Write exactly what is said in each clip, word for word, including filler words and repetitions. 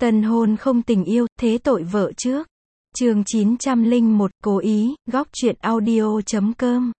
Tân hôn không tình yêu, thế tội vợ trước. Chương chín trăm lẻ một, cố ý, góc truyện audio chấm com.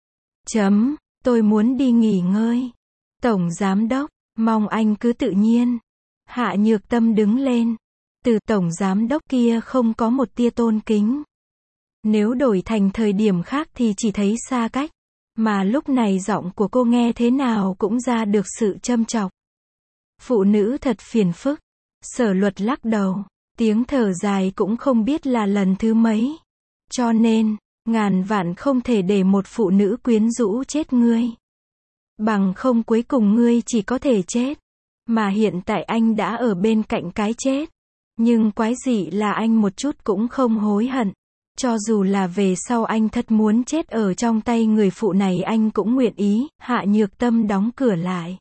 Chấm, tôi muốn đi nghỉ ngơi. Tổng giám đốc, mong anh cứ tự nhiên. Hạ Nhược Tâm đứng lên. Từ tổng giám đốc kia không có một tia tôn kính. Nếu đổi thành thời điểm khác thì chỉ thấy xa cách. Mà lúc này giọng của cô nghe thế nào cũng ra được sự châm chọc. Phụ nữ thật phiền phức. Sở Luật lắc đầu, tiếng thở dài cũng không biết là lần thứ mấy. Cho nên, ngàn vạn không thể để một phụ nữ quyến rũ chết ngươi. Bằng không cuối cùng ngươi chỉ có thể chết. Mà hiện tại anh đã ở bên cạnh cái chết. Nhưng quái dị là anh một chút cũng không hối hận. Cho dù là về sau anh thật muốn chết ở trong tay người phụ này anh cũng nguyện ý. Hạ Nhược Tâm đóng cửa lại.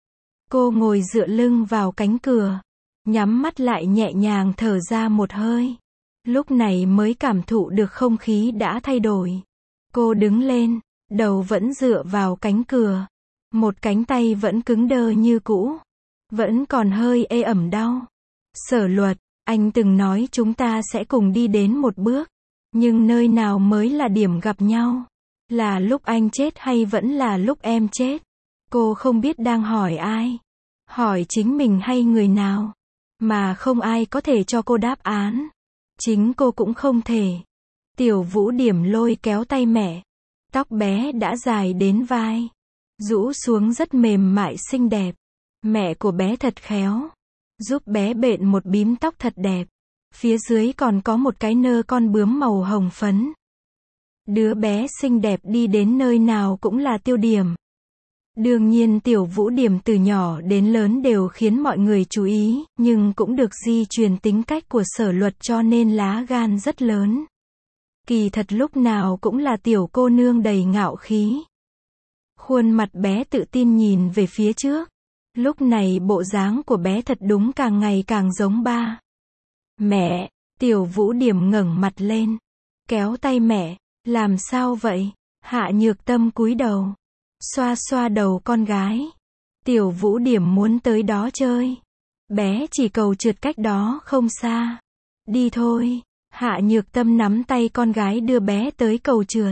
Cô ngồi dựa lưng vào cánh cửa. Nhắm mắt lại nhẹ nhàng thở ra một hơi. Lúc này mới cảm thụ được không khí đã thay đổi. Cô đứng lên, đầu vẫn dựa vào cánh cửa. Một cánh tay vẫn cứng đơ như cũ. Vẫn còn hơi ê ẩm đau. Sở Luật, anh từng nói chúng ta sẽ cùng đi đến một bước. Nhưng nơi nào mới là điểm gặp nhau? Là lúc anh chết hay vẫn là lúc em chết? Cô không biết đang hỏi ai. Hỏi chính mình hay người nào? Mà không ai có thể cho cô đáp án. Chính cô cũng không thể. Tiểu Vũ Điểm lôi kéo tay mẹ. Tóc bé đã dài đến vai. Rũ xuống rất mềm mại xinh đẹp. Mẹ của bé thật khéo. Giúp bé bện một bím tóc thật đẹp. Phía dưới còn có một cái nơ con bướm màu hồng phấn. Đứa bé xinh đẹp đi đến nơi nào cũng là tiêu điểm. Đương nhiên Tiểu Vũ Điểm từ nhỏ đến lớn đều khiến mọi người chú ý, nhưng cũng được di truyền tính cách của Sở Luật cho nên lá gan rất lớn. Kỳ thật lúc nào cũng là tiểu cô nương đầy ngạo khí. Khuôn mặt bé tự tin nhìn về phía trước. Lúc này bộ dáng của bé thật đúng càng ngày càng giống ba. Mẹ, Tiểu Vũ Điểm ngẩng mặt lên. Kéo tay mẹ, làm sao vậy? Hạ Nhược Tâm cúi đầu. Xoa xoa đầu con gái. Tiểu Vũ Điểm muốn tới đó chơi. Bé chỉ cầu trượt cách đó không xa. Đi thôi. Hạ Nhược Tâm nắm tay con gái đưa bé tới cầu trượt.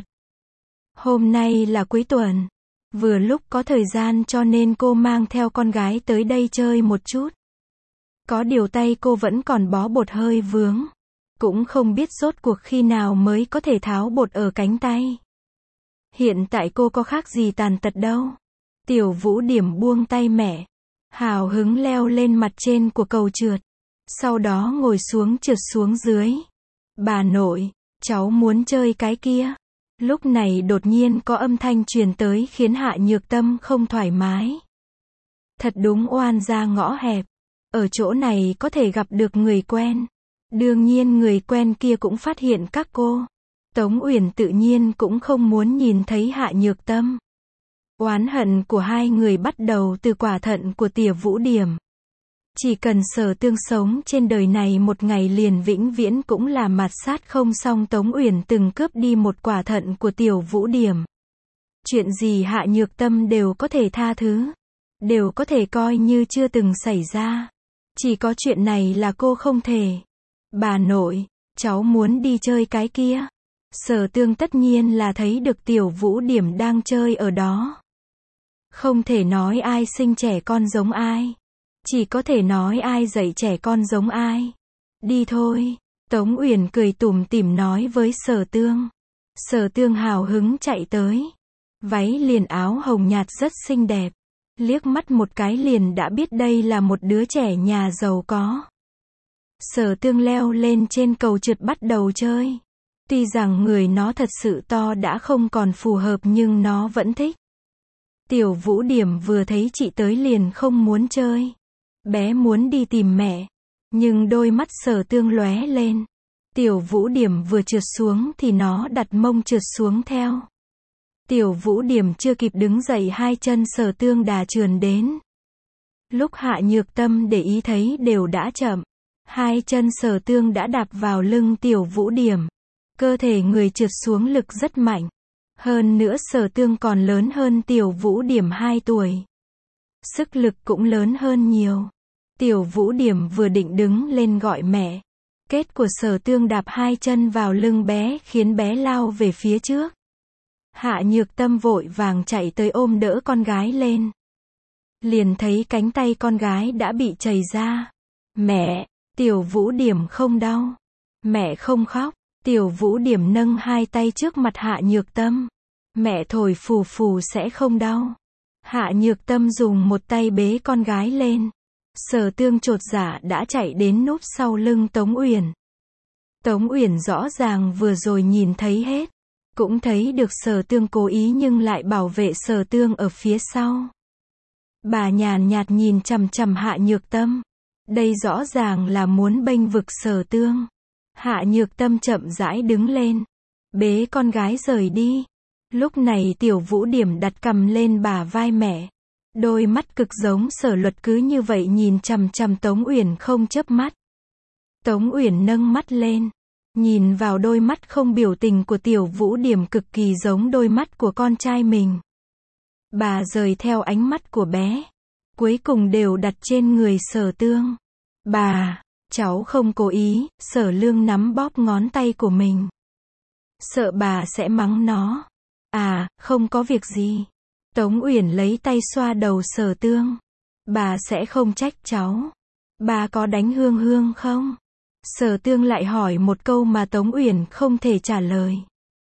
Hôm nay là cuối tuần. Vừa lúc có thời gian cho nên cô mang theo con gái tới đây chơi một chút. Có điều tay cô vẫn còn bó bột hơi vướng. Cũng không biết rốt cuộc khi nào mới có thể tháo bột ở cánh tay. Hiện tại cô có khác gì tàn tật đâu. Tiểu Vũ Điểm buông tay mẹ. Hào hứng leo lên mặt trên của cầu trượt. Sau đó ngồi xuống trượt xuống dưới. Bà nội, cháu muốn chơi cái kia. Lúc này đột nhiên có âm thanh truyền tới khiến Hạ Nhược Tâm không thoải mái. Thật đúng oan ra ngõ hẹp. Ở chỗ này có thể gặp được người quen. Đương nhiên người quen kia cũng phát hiện các cô. Tống Uyển tự nhiên cũng không muốn nhìn thấy Hạ Nhược Tâm. Oán hận của hai người bắt đầu từ quả thận của Tiểu Vũ Điểm. Chỉ cần Sở Tương sống trên đời này một ngày liền vĩnh viễn cũng là mạt sát không xong. Tống Uyển từng cướp đi một quả thận của Tiểu Vũ Điểm. Chuyện gì Hạ Nhược Tâm đều có thể tha thứ. Đều có thể coi như chưa từng xảy ra. Chỉ có chuyện này là cô không thể. Bà nội, cháu muốn đi chơi cái kia. Sở Tương tất nhiên là thấy được Tiểu Vũ Điểm đang chơi ở đó. Không thể nói ai sinh trẻ con giống ai. Chỉ có thể nói ai dạy trẻ con giống ai. Đi thôi. Tống Uyển cười tủm tỉm nói với Sở Tương. Sở Tương hào hứng chạy tới. Váy liền áo hồng nhạt rất xinh đẹp. Liếc mắt một cái liền đã biết đây là một đứa trẻ nhà giàu có. Sở Tương leo lên trên cầu trượt bắt đầu chơi. Tuy rằng người nó thật sự to đã không còn phù hợp nhưng nó vẫn thích. Tiểu Vũ Điểm vừa thấy chị tới liền không muốn chơi. Bé muốn đi tìm mẹ. Nhưng đôi mắt Sở Tương lóe lên. Tiểu Vũ Điểm vừa trượt xuống thì nó đặt mông trượt xuống theo. Tiểu Vũ Điểm chưa kịp đứng dậy hai chân Sở Tương đã trườn đến. Lúc Hạ Nhược Tâm để ý thấy đều đã chậm. Hai chân Sở Tương đã đạp vào lưng Tiểu Vũ Điểm. Cơ thể người trượt xuống lực rất mạnh. Hơn nữa Sở Tương còn lớn hơn Tiểu Vũ Điểm hai tuổi. Sức lực cũng lớn hơn nhiều. Tiểu Vũ Điểm vừa định đứng lên gọi mẹ. Kết của Sở Tương đạp hai chân vào lưng bé khiến bé lao về phía trước. Hạ Nhược Tâm vội vàng chạy tới ôm đỡ con gái lên. Liền thấy cánh tay con gái đã bị chảy ra. Mẹ, Tiểu Vũ Điểm không đau. Mẹ không khóc. Tiểu Vũ Điểm nâng hai tay trước mặt Hạ Nhược Tâm. Mẹ thổi phù phù sẽ không đau. Hạ Nhược Tâm dùng một tay bế con gái lên. Sở Tương chột dạ đã chạy đến núp sau lưng Tống Uyển. Tống Uyển rõ ràng vừa rồi nhìn thấy hết. Cũng thấy được Sở Tương cố ý nhưng lại bảo vệ Sở Tương ở phía sau. Bà nhàn nhạt nhìn chằm chằm Hạ Nhược Tâm. Đây rõ ràng là muốn bênh vực Sở Tương. Hạ Nhược Tâm chậm rãi đứng lên. Bế con gái rời đi. Lúc này Tiểu Vũ Điểm đặt cằm lên bả vai mẹ. Đôi mắt cực giống Sở Luật cứ như vậy nhìn chằm chằm Tống Uyển không chớp mắt. Tống Uyển nâng mắt lên. Nhìn vào đôi mắt không biểu tình của Tiểu Vũ Điểm cực kỳ giống đôi mắt của con trai mình. Bà rời theo ánh mắt của bé. Cuối cùng đều đặt trên người Sở Tương. Bà, cháu không cố ý. Sở Lương nắm bóp ngón tay của mình. Sợ bà sẽ mắng nó. À, không có việc gì. Tống Uyển lấy tay xoa đầu Sở Tương. Bà sẽ không trách cháu. Bà có đánh Hương Hương không? Sở Tương lại hỏi một câu mà Tống Uyển không thể trả lời.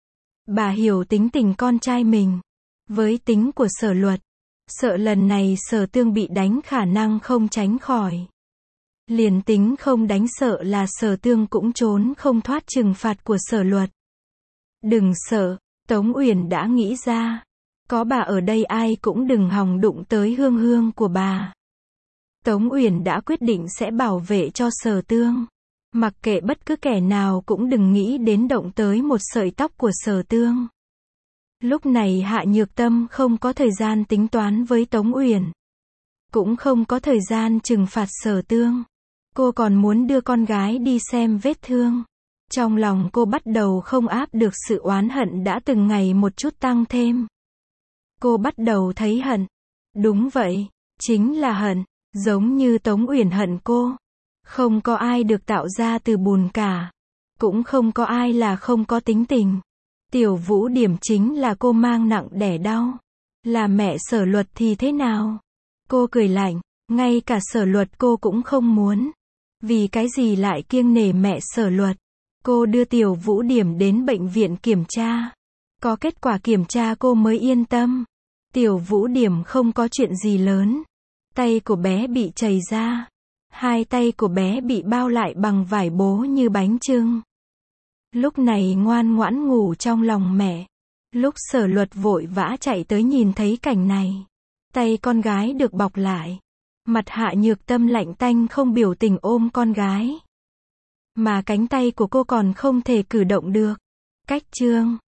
Bà hiểu tính tình con trai mình. Với tính của Sở Luật, sợ lần này Sở Tương bị đánh khả năng không tránh khỏi. Liền tính không đánh sợ là Sở Tương cũng trốn không thoát trừng phạt của Sở Luật. Đừng sợ, Tống Uyển đã nghĩ ra. Có bà ở đây ai cũng đừng hòng đụng tới Hương Hương của bà. Tống Uyển đã quyết định sẽ bảo vệ cho Sở Tương. Mặc kệ bất cứ kẻ nào cũng đừng nghĩ đến động tới một sợi tóc của Sở Tương. Lúc này Hạ Nhược Tâm không có thời gian tính toán với Tống Uyển. Cũng không có thời gian trừng phạt Sở Tương. Cô còn muốn đưa con gái đi xem vết thương. Trong lòng cô bắt đầu không áp được sự oán hận đã từng ngày một chút tăng thêm. Cô bắt đầu thấy hận. Đúng vậy, chính là hận, giống như Tống Uyển hận cô. Không có ai được tạo ra từ bùn cả. Cũng không có ai là không có tính tình. Tiểu Vũ Điểm chính là cô mang nặng đẻ đau. Là mẹ Sở Luật thì thế nào? Cô cười lạnh, ngay cả Sở Luật cô cũng không muốn. Vì cái gì lại kiêng nể mẹ Sở Luật? Cô đưa Tiểu Vũ Điểm đến bệnh viện kiểm tra. Có kết quả kiểm tra cô mới yên tâm. Tiểu Vũ Điểm không có chuyện gì lớn. Tay của bé bị chảy ra. Hai tay của bé bị bao lại bằng vải bố như bánh chưng. Lúc này ngoan ngoãn ngủ trong lòng mẹ. Lúc Sở Luật vội vã chạy tới nhìn thấy cảnh này. Tay con gái được bọc lại. Mặt Hạ Nhược Tâm lạnh tanh không biểu tình ôm con gái. Mà cánh tay của cô còn không thể cử động được. Cách chương